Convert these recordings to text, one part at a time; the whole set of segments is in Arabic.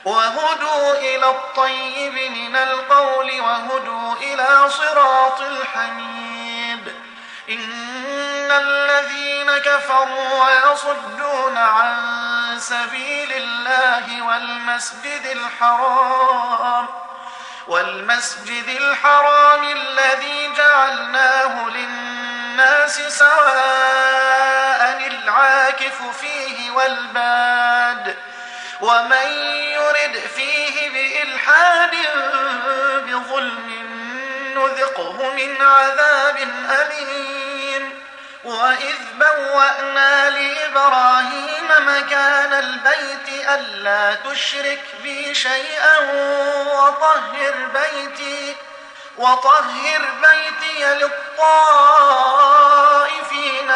وهدوا إلى الطيب من القول وهدوا إلى صراط الحميد. إن الذين كفروا ويصدون عن سبيل الله والمسجد الحرام الذي جعلناه للناس سواء العاكف فيه والباد ومن يرد فيه بإلحاد بظلم نذقه من عذاب أليم. وإذ بوأنا لإبراهيم مكان البيت ألا تشرك بي شيئا وطهر بيتي للطائفين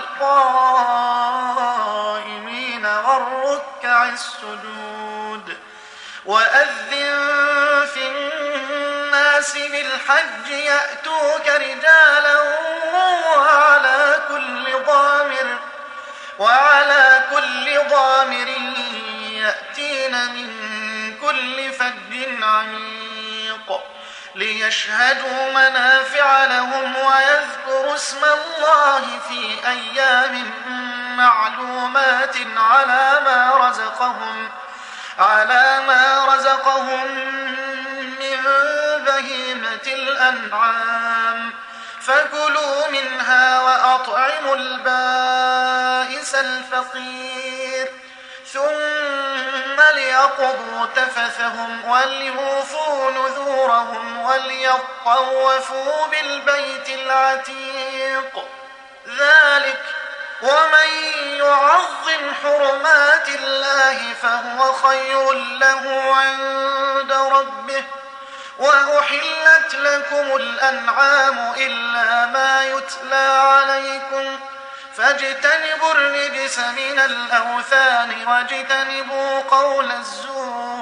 والقائمين والركع السجود. وأذن في الناس بالحج يأتوك رجالا وعلى كل ضامر يأتين من كل فج عميق ليشهدوا منافع لهم ويذكروا اسم الله في أيام معلومات على ما رزقهم من بهيمة الأنعام فكلوا منها وأطعموا البائس الفقير ثم ليقضوا تفثهم وليوفوا نذورهم وليطوفوا بالبيت العتيق. ذلك ومن يعظم حرمات الله فهو خير له عند ربه. وأحلت لكم الأنعام إلا ما يتلى عليكم فاجتنبوا الرجس من الأوثان واجتنبوا قول الزور